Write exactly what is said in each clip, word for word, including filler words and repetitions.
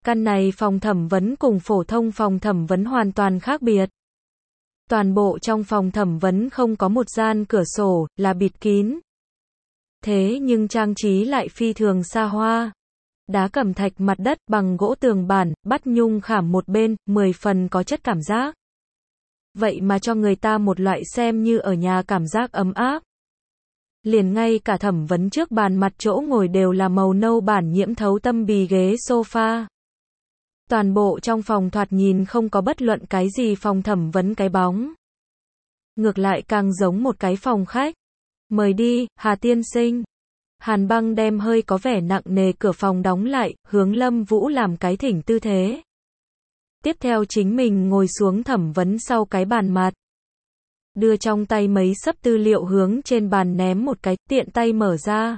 Căn này phòng thẩm vấn cùng phổ thông phòng thẩm vấn hoàn toàn khác biệt. Toàn bộ trong phòng thẩm vấn không có một gian cửa sổ, là bịt kín. Thế nhưng trang trí lại phi thường xa hoa. Đá cẩm thạch mặt đất, bằng gỗ tường bản, bắt nhung khảm một bên, mười phần có chất cảm giác. Vậy mà cho người ta một loại xem như ở nhà cảm giác ấm áp. Liền ngay cả thẩm vấn trước bàn mặt chỗ ngồi đều là màu nâu bản nhiễm thấu tâm bì ghế sofa. Toàn bộ trong phòng thoạt nhìn không có bất luận cái gì phòng thẩm vấn cái bóng. Ngược lại càng giống một cái phòng khách. Mời đi, Hà tiên sinh. Hàn Băng đem hơi có vẻ nặng nề cửa phòng đóng lại, hướng Lâm Vũ làm cái thỉnh tư thế. Tiếp theo chính mình ngồi xuống thẩm vấn sau cái bàn mặt. Đưa trong tay mấy xấp tư liệu hướng trên bàn ném một cái, tiện tay mở ra.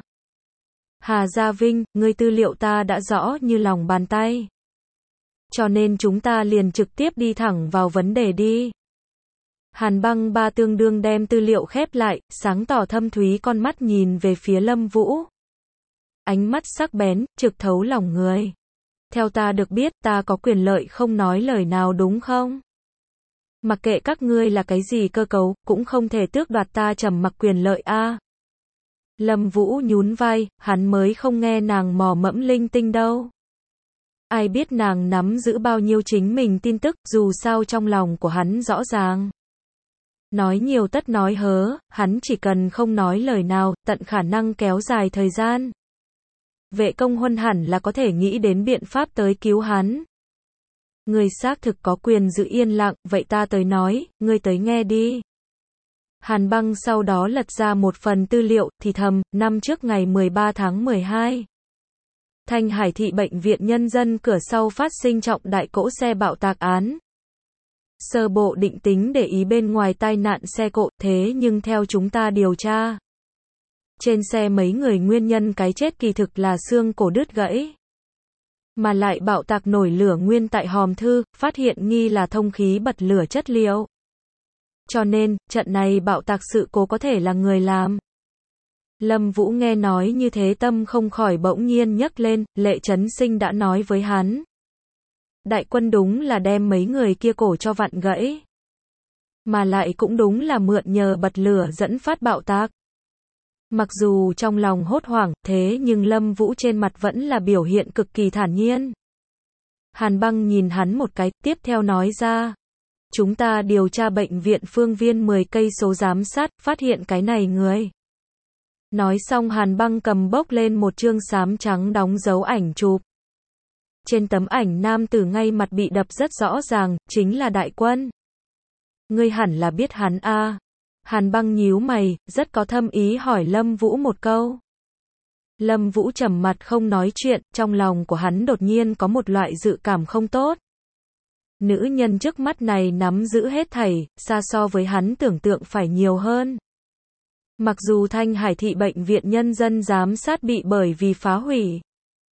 Hà Gia Vinh, ngươi tư liệu ta đã rõ như lòng bàn tay. Cho nên chúng ta liền trực tiếp đi thẳng vào vấn đề đi. Hàn Băng ba tương đương đem tư liệu khép lại, sáng tỏ thâm thúy con mắt nhìn về phía Lâm Vũ. Ánh mắt sắc bén, trực thấu lòng người. Theo ta được biết, ta có quyền lợi không nói lời nào đúng không? Mặc kệ các ngươi là cái gì cơ cấu, cũng không thể tước đoạt ta trầm mặc quyền lợi a. Lâm Vũ nhún vai, hắn mới không nghe nàng mò mẫm linh tinh đâu. Ai biết nàng nắm giữ bao nhiêu chính mình tin tức, dù sao trong lòng của hắn rõ ràng. Nói nhiều tất nói hớ, hắn chỉ cần không nói lời nào, tận khả năng kéo dài thời gian. Vệ Công Huân hẳn là có thể nghĩ đến biện pháp tới cứu hắn. Ngươi xác thực có quyền giữ yên lặng, vậy ta tới nói, ngươi tới nghe đi. Hàn Băng sau đó lật ra một phần tư liệu, thì thầm, năm trước ngày mười ba tháng mười hai. Thanh Hải thị bệnh viện nhân dân cửa sau phát sinh trọng đại cỗ xe bạo tạc án. Sơ bộ định tính để ý bên ngoài tai nạn xe cộ, thế nhưng theo chúng ta điều tra. Trên xe mấy người nguyên nhân cái chết kỳ thực là xương cổ đứt gãy. Mà lại bạo tạc nổi lửa nguyên tại hòm thư, phát hiện nghi là thông khí bật lửa chất liệu. Cho nên, trận này bạo tạc sự cố có thể là người làm. Lâm Vũ nghe nói như thế tâm không khỏi bỗng nhiên nhấc lên, Lệ Chấn Sinh đã nói với hắn. Đại quân đúng là đem mấy người kia cổ cho vặn gãy. Mà lại cũng đúng là mượn nhờ bật lửa dẫn phát bạo tạc. Mặc dù trong lòng hốt hoảng, thế nhưng Lâm Vũ trên mặt vẫn là biểu hiện cực kỳ thản nhiên. Hàn Băng nhìn hắn một cái, tiếp theo nói ra. Chúng ta điều tra bệnh viện phương viên mười cây số giám sát, phát hiện cái này người. Nói xong Hàn Băng cầm bốc lên một chương xám trắng đóng dấu ảnh chụp. Trên tấm ảnh nam tử ngay mặt bị đập rất rõ ràng, chính là Đại Quân. Ngươi hẳn là biết hắn a. Hàn Băng nhíu mày, rất có thâm ý hỏi Lâm Vũ một câu. Lâm Vũ trầm mặt không nói chuyện, trong lòng của hắn đột nhiên có một loại dự cảm không tốt. Nữ nhân trước mắt này nắm giữ hết thảy, xa so với hắn tưởng tượng phải nhiều hơn. Mặc dù Thanh Hải thị bệnh viện nhân dân giám sát bị bởi vì phá hủy.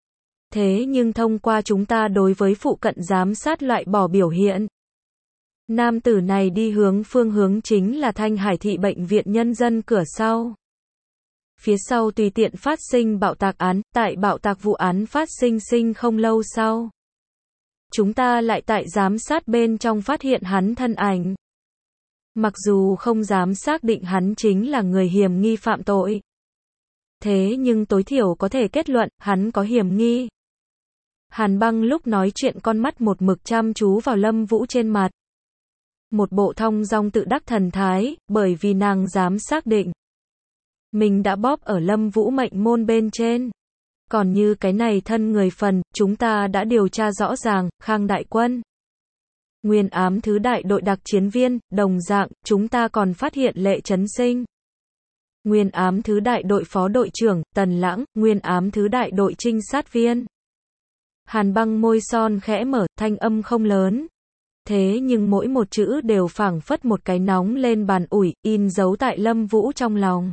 Thế nhưng thông qua chúng ta đối với phụ cận giám sát loại bỏ biểu hiện. Nam tử này đi hướng phương hướng chính là Thanh Hải thị bệnh viện nhân dân cửa sau. Phía sau tùy tiện phát sinh bạo tạc án, tại bạo tạc vụ án phát sinh sinh không lâu sau. Chúng ta lại tại giám sát bên trong phát hiện hắn thân ảnh. Mặc dù không dám xác định hắn chính là người hiểm nghi phạm tội. Thế nhưng tối thiểu có thể kết luận, hắn có hiểm nghi. Hàn Băng lúc nói chuyện con mắt một mực chăm chú vào Lâm Vũ trên mặt. Một bộ thong dong tự đắc thần thái, bởi vì nàng dám xác định. Mình đã bóp ở Lâm Vũ mệnh môn bên trên. Còn như cái này thân người phần, chúng ta đã điều tra rõ ràng, Khang Đại Quân. Nguyên ám thứ đại đội đặc chiến viên, đồng dạng, chúng ta còn phát hiện Lệ Chấn Sinh. Nguyên ám thứ đại đội phó đội trưởng, Tần Lãng, nguyên ám thứ đại đội trinh sát viên. Hàn Băng môi son khẽ mở, thanh âm không lớn. Thế nhưng mỗi một chữ đều phảng phất một cái nóng lên bàn ủi, in dấu tại Lâm Vũ trong lòng.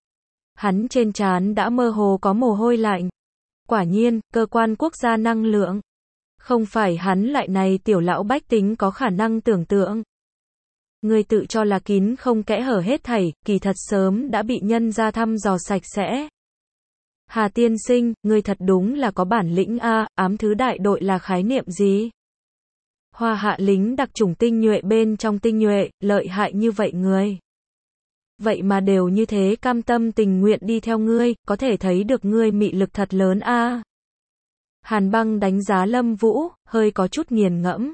Hắn trên trán đã mơ hồ có mồ hôi lạnh. Quả nhiên, cơ quan quốc gia năng lượng. Không phải hắn loại này tiểu lão bách tính có khả năng tưởng tượng. Người tự cho là kín không kẽ hở hết thảy, kỳ thật sớm đã bị nhân ra thăm dò sạch sẽ. Hà tiên sinh, ngươi thật đúng là có bản lĩnh a, ám thứ đại đội là khái niệm gì? Hoa hạ lính đặc chủng tinh nhuệ bên trong tinh nhuệ, lợi hại như vậy người. Vậy mà đều như thế cam tâm tình nguyện đi theo ngươi, có thể thấy được ngươi mị lực thật lớn a. Hàn Băng đánh giá Lâm Vũ, hơi có chút nghiền ngẫm.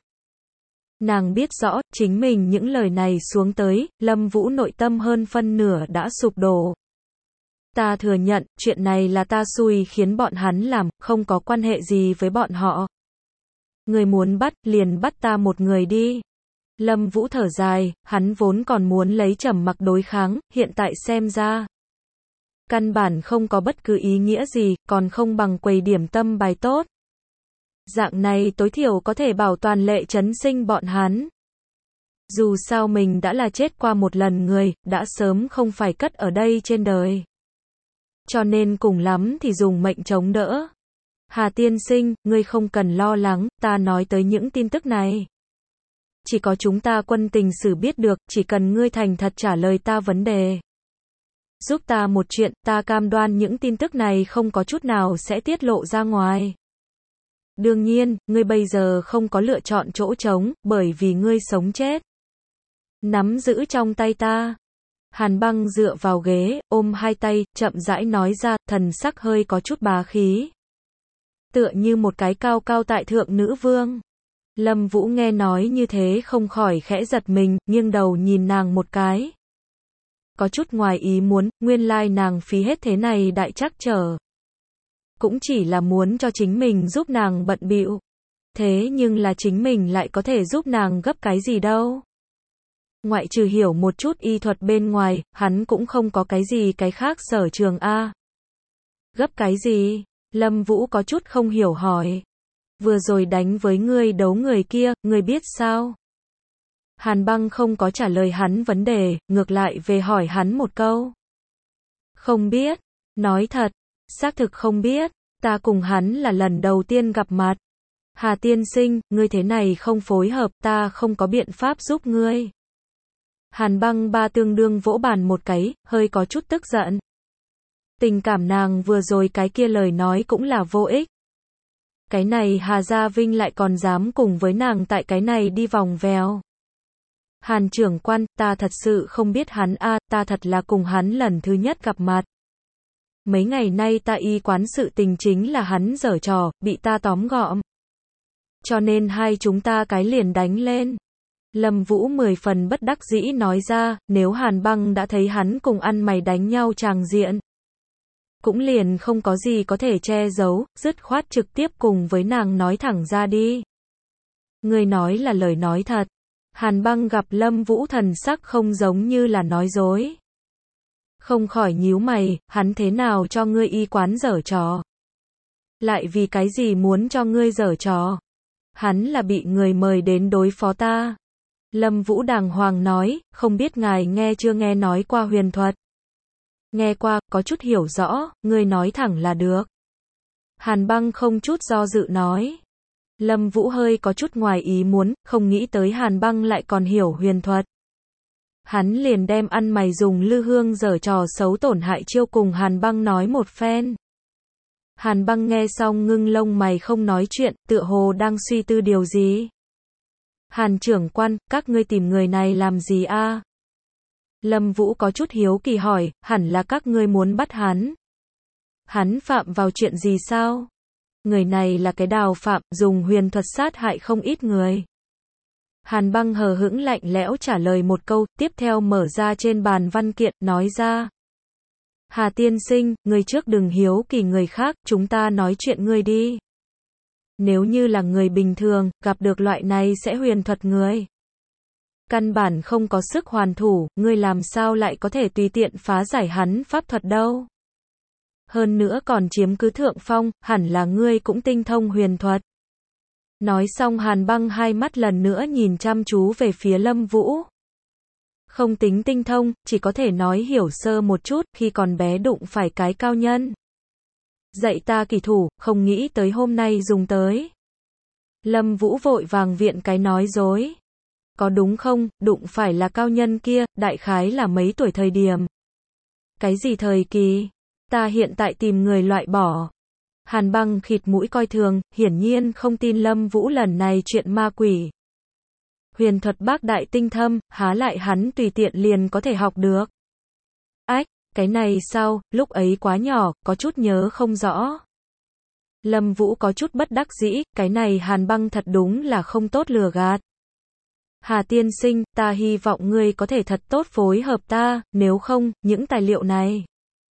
Nàng biết rõ, chính mình những lời này xuống tới, Lâm Vũ nội tâm hơn phân nửa đã sụp đổ. Ta thừa nhận, chuyện này là ta xui khiến bọn hắn làm, không có quan hệ gì với bọn họ. Người muốn bắt, liền bắt ta một người đi. Lâm Vũ thở dài, hắn vốn còn muốn lấy trầm mặc đối kháng, hiện tại xem ra. Căn bản không có bất cứ ý nghĩa gì, còn không bằng quầy điểm tâm bài tốt. Dạng này tối thiểu có thể bảo toàn lệ chấn sinh bọn hắn. Dù sao mình đã là chết qua một lần người, đã sớm không phải cất ở đây trên đời. Cho nên cùng lắm thì dùng mệnh chống đỡ. Hà tiên sinh, ngươi không cần lo lắng, ta nói tới những tin tức này. Chỉ có chúng ta quân tình sử biết được, chỉ cần ngươi thành thật trả lời ta vấn đề. Giúp ta một chuyện, ta cam đoan những tin tức này không có chút nào sẽ tiết lộ ra ngoài. Đương nhiên, ngươi bây giờ không có lựa chọn chỗ trống, bởi vì ngươi sống chết. Nắm giữ trong tay ta. Hàn Băng dựa vào ghế, ôm hai tay, chậm rãi nói ra, thần sắc hơi có chút bá khí. Tựa như một cái cao cao tại thượng nữ vương. Lâm Vũ nghe nói như thế không khỏi khẽ giật mình, nghiêng đầu nhìn nàng một cái. Có chút ngoài ý muốn, nguyên lai nàng phí hết thế này đại trắc trở. Cũng chỉ là muốn cho chính mình giúp nàng bận bịu. Thế nhưng là chính mình lại có thể giúp nàng gấp cái gì đâu. Ngoại trừ hiểu một chút y thuật bên ngoài, hắn cũng không có cái gì cái khác sở trường a. Gấp cái gì? Lâm Vũ có chút không hiểu hỏi. Vừa rồi đánh với ngươi đấu người kia, ngươi biết sao? Hàn Băng không có trả lời hắn vấn đề, ngược lại về hỏi hắn một câu. Không biết. Nói thật, xác thực không biết, ta cùng hắn là lần đầu tiên gặp mặt. Hà tiên sinh, ngươi thế này không phối hợp, ta không có biện pháp giúp ngươi. Hàn Băng ba tương đương vỗ bàn một cái, hơi có chút tức giận. Tình cảm nàng vừa rồi cái kia lời nói cũng là vô ích. Cái này Hà Gia Vinh lại còn dám cùng với nàng tại cái này đi vòng vèo. Hàn trưởng quan, ta thật sự không biết hắn a, ta thật là cùng hắn lần thứ nhất gặp mặt. Mấy ngày nay ta y quán sự tình chính là hắn giở trò, bị ta tóm gọn. Cho nên hai chúng ta cái liền đánh lên. Lâm Vũ mười phần bất đắc dĩ nói ra, nếu Hàn Băng đã thấy hắn cùng ăn mày đánh nhau tràng diện. Cũng liền không có gì có thể che giấu, dứt khoát trực tiếp cùng với nàng nói thẳng ra đi. Người nói là lời nói thật. Hàn Băng gặp Lâm Vũ thần sắc không giống như là nói dối. Không khỏi nhíu mày, hắn thế nào cho ngươi y quán giở trò? Lại vì cái gì muốn cho ngươi giở trò? Hắn là bị người mời đến đối phó ta. Lâm Vũ đàng hoàng nói, không biết ngài nghe chưa nghe nói qua huyền thuật. Nghe qua, có chút hiểu rõ, ngươi nói thẳng là được. Hàn Băng không chút do dự nói. Lâm Vũ hơi có chút ngoài ý muốn, không nghĩ tới Hàn Băng lại còn hiểu huyền thuật. Hắn liền đem ăn mày dùng lư hương giở trò xấu tổn hại chiêu cùng Hàn Băng nói một phen. Hàn Băng nghe xong ngưng lông mày không nói chuyện, tựa hồ đang suy tư điều gì. Hàn trưởng quan, các ngươi tìm người này làm gì a? Lâm Vũ có chút hiếu kỳ hỏi, hẳn là các ngươi muốn bắt hắn. Hắn phạm vào chuyện gì sao? Người này là cái đào phạm, dùng huyền thuật sát hại không ít người. Hàn Băng hờ hững lạnh lẽo trả lời một câu, tiếp theo mở ra trên bàn văn kiện, nói ra. Hà tiên sinh, người trước đừng hiếu kỳ người khác, chúng ta nói chuyện ngươi đi. Nếu như là người bình thường, gặp được loại này sẽ huyền thuật người. Căn bản không có sức hoàn thủ, ngươi làm sao lại có thể tùy tiện phá giải hắn pháp thuật đâu. Hơn nữa còn chiếm cứ thượng phong, hẳn là ngươi cũng tinh thông huyền thuật. Nói xong Hàn Băng hai mắt lần nữa nhìn chăm chú về phía Lâm Vũ. Không tính tinh thông, chỉ có thể nói hiểu sơ một chút, khi còn bé đụng phải cái cao nhân. Dạy ta kỳ thủ, không nghĩ tới hôm nay dùng tới. Lâm Vũ vội vàng viện cái nói dối. Có đúng không, đụng phải là cao nhân kia, đại khái là mấy tuổi thời điểm. Cái gì thời kỳ? Ta hiện tại tìm người loại bỏ. Hàn Băng khịt mũi coi thường, hiển nhiên không tin Lâm Vũ lần này chuyện ma quỷ. Huyền thuật bác đại tinh thâm, há lại hắn tùy tiện liền có thể học được. Ách, cái này sao, lúc ấy quá nhỏ, có chút nhớ không rõ. Lâm Vũ có chút bất đắc dĩ, cái này Hàn Băng thật đúng là không tốt lừa gạt. Hà tiên sinh, ta hy vọng ngươi có thể thật tốt phối hợp ta, nếu không, những tài liệu này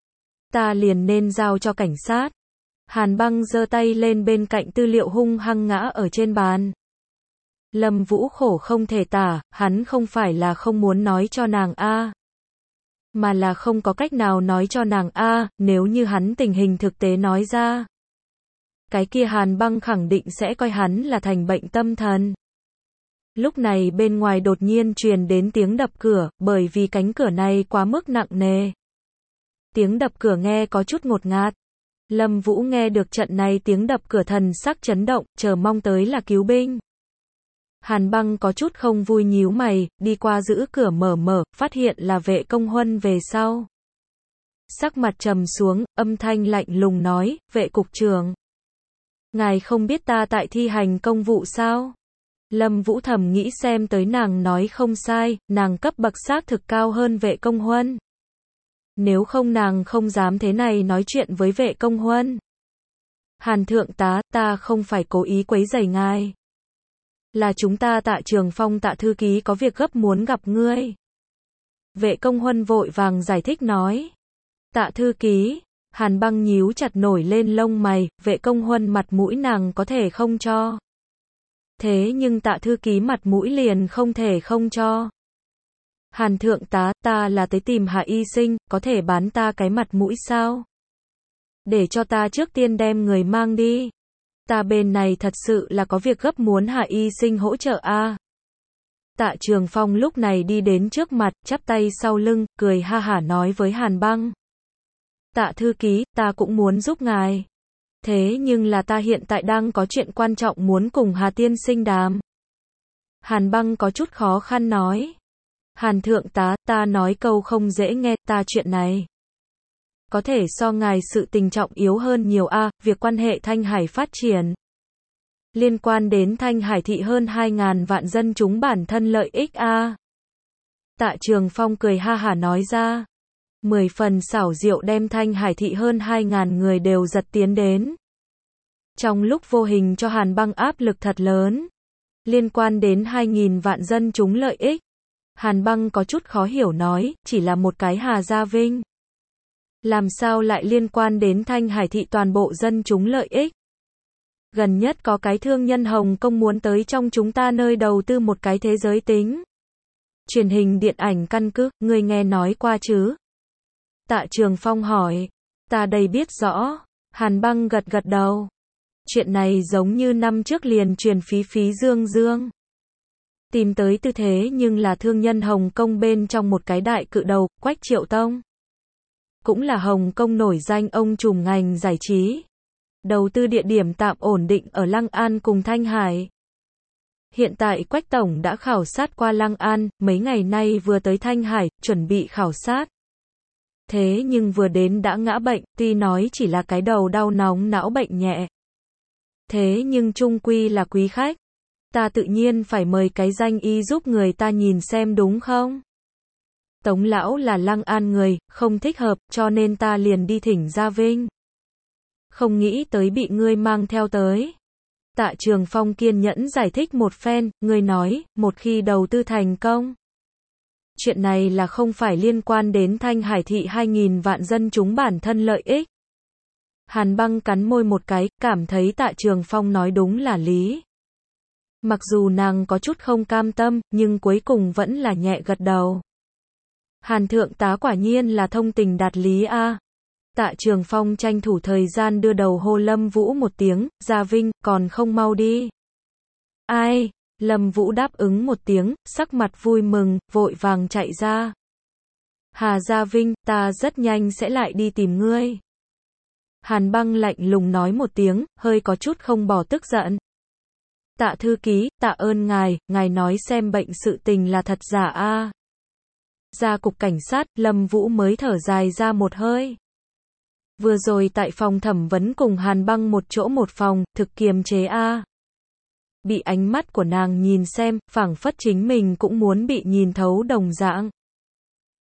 ta liền nên giao cho cảnh sát. Hàn Băng giơ tay lên bên cạnh tư liệu hung hăng ngã ở trên bàn. Lâm Vũ khổ không thể tả, hắn không phải là không muốn nói cho nàng a, mà là không có cách nào nói cho nàng a, nếu như hắn tình hình thực tế nói ra. Cái kia Hàn Băng khẳng định sẽ coi hắn là thành bệnh tâm thần. Lúc này bên ngoài đột nhiên truyền đến tiếng đập cửa, bởi vì cánh cửa này quá mức nặng nề. Tiếng đập cửa nghe có chút ngột ngạt. Lâm Vũ nghe được trận này tiếng đập cửa thần sắc chấn động, chờ mong tới là cứu binh. Hàn Băng có chút không vui nhíu mày, đi qua giữ cửa mở mở, phát hiện là Vệ Công Huân về sau. Sắc mặt trầm xuống, âm thanh lạnh lùng nói, Vệ cục trưởng. Ngài không biết ta tại thi hành công vụ sao? Lâm Vũ thầm nghĩ xem tới nàng nói không sai, nàng cấp bậc xác thực cao hơn Vệ Công Huân. Nếu không nàng không dám thế này nói chuyện với Vệ Công Huân. Hàn thượng tá, ta không phải cố ý quấy rầy ngài. Là chúng ta Tạ Trường Phong Tạ thư ký có việc gấp muốn gặp ngươi. Vệ Công Huân vội vàng giải thích nói. Tạ thư ký, Hàn Băng nhíu chặt nổi lên lông mày, Vệ Công Huân mặt mũi nàng có thể không cho. Thế nhưng Tạ thư ký mặt mũi liền không thể không cho. Hàn thượng tá, ta là tới tìm Hạ y sinh, có thể bán ta cái mặt mũi sao? Để cho ta trước tiên đem người mang đi. Ta bên này thật sự là có việc gấp muốn Hạ y sinh hỗ trợ a. À. Tạ Trường Phong lúc này đi đến trước mặt, chắp tay sau lưng, cười ha hả nói với Hàn Băng. Tạ thư ký, ta cũng muốn giúp ngài. Thế nhưng là ta hiện tại đang có chuyện quan trọng muốn cùng Hà tiên sinh đàm. Hàn Băng có chút khó khăn nói. Hàn thượng tá, ta nói câu không dễ nghe, ta chuyện này có thể so ngài sự tình trọng yếu hơn nhiều a, à, việc quan hệ Thanh Hải phát triển. Liên quan đến Thanh Hải thị hơn hai ngàn vạn dân chúng bản thân lợi ích a. À. Tạ Trường Phong cười ha hả nói ra. Mười phần xảo diệu đem Thanh Hải thị hơn hai ngàn người đều giật tiến đến. Trong lúc vô hình cho Hàn Băng áp lực thật lớn. Liên quan đến hai nghìn vạn dân chúng lợi ích. Hàn Băng có chút khó hiểu nói, chỉ là một cái Hà Gia Vinh. Làm sao lại liên quan đến Thanh Hải thị toàn bộ dân chúng lợi ích? Gần nhất có cái thương nhân Hồng Kông muốn tới trong chúng ta nơi đầu tư một cái thế giới tính. Truyền hình điện ảnh căn cứ, ngươi nghe nói qua chứ? Tạ Trường Phong hỏi. Ta đây biết rõ. Hàn Băng gật gật đầu. Chuyện này giống như năm trước liền truyền phí phí dương dương. Tìm tới tư thế nhưng là thương nhân Hồng Kông bên trong một cái đại cự đầu, Quách Triệu Tông. Cũng là Hồng Kông nổi danh ông trùm ngành giải trí. Đầu tư địa điểm tạm ổn định ở Lăng An cùng Thanh Hải. Hiện tại Quách Tổng đã khảo sát qua Lăng An, mấy ngày nay vừa tới Thanh Hải, chuẩn bị khảo sát. Thế nhưng vừa đến đã ngã bệnh, tuy nói chỉ là cái đầu đau nóng não bệnh nhẹ. Thế nhưng chung quy là quý khách. Ta tự nhiên phải mời cái danh y giúp người ta nhìn xem đúng không? Tống lão là Lăng An người, không thích hợp, cho nên ta liền đi thỉnh Gia Vinh. Không nghĩ tới bị ngươi mang theo tới. Tạ Trường Phong kiên nhẫn giải thích một phen, ngươi nói, một khi đầu tư thành công. Chuyện này là không phải liên quan đến Thanh Hải thị hai nghìn vạn dân chúng bản thân lợi ích. Hàn Băng cắn môi một cái, cảm thấy Tạ Trường Phong nói đúng là lý. Mặc dù nàng có chút không cam tâm, nhưng cuối cùng vẫn là nhẹ gật đầu. Hàn thượng tá quả nhiên là thông tình đạt lý a. À. Tạ Trường Phong tranh thủ thời gian đưa đầu hô Lâm Vũ một tiếng, Gia Vinh, còn không mau đi. Ai? Lâm Vũ đáp ứng một tiếng, sắc mặt vui mừng, vội vàng chạy ra. Hà Gia Vinh, ta rất nhanh sẽ lại đi tìm ngươi. Hàn Băng lạnh lùng nói một tiếng, hơi có chút không bỏ tức giận. Tạ thư ký, tạ ơn ngài, ngài nói xem bệnh sự tình là thật giả a. À. Ra cục cảnh sát, Lâm Vũ mới thở dài ra một hơi. Vừa rồi tại phòng thẩm vấn cùng Hàn Băng một chỗ một phòng, thực kiềm chế a. Bị ánh mắt của nàng nhìn xem, phảng phất chính mình cũng muốn bị nhìn thấu đồng dạng.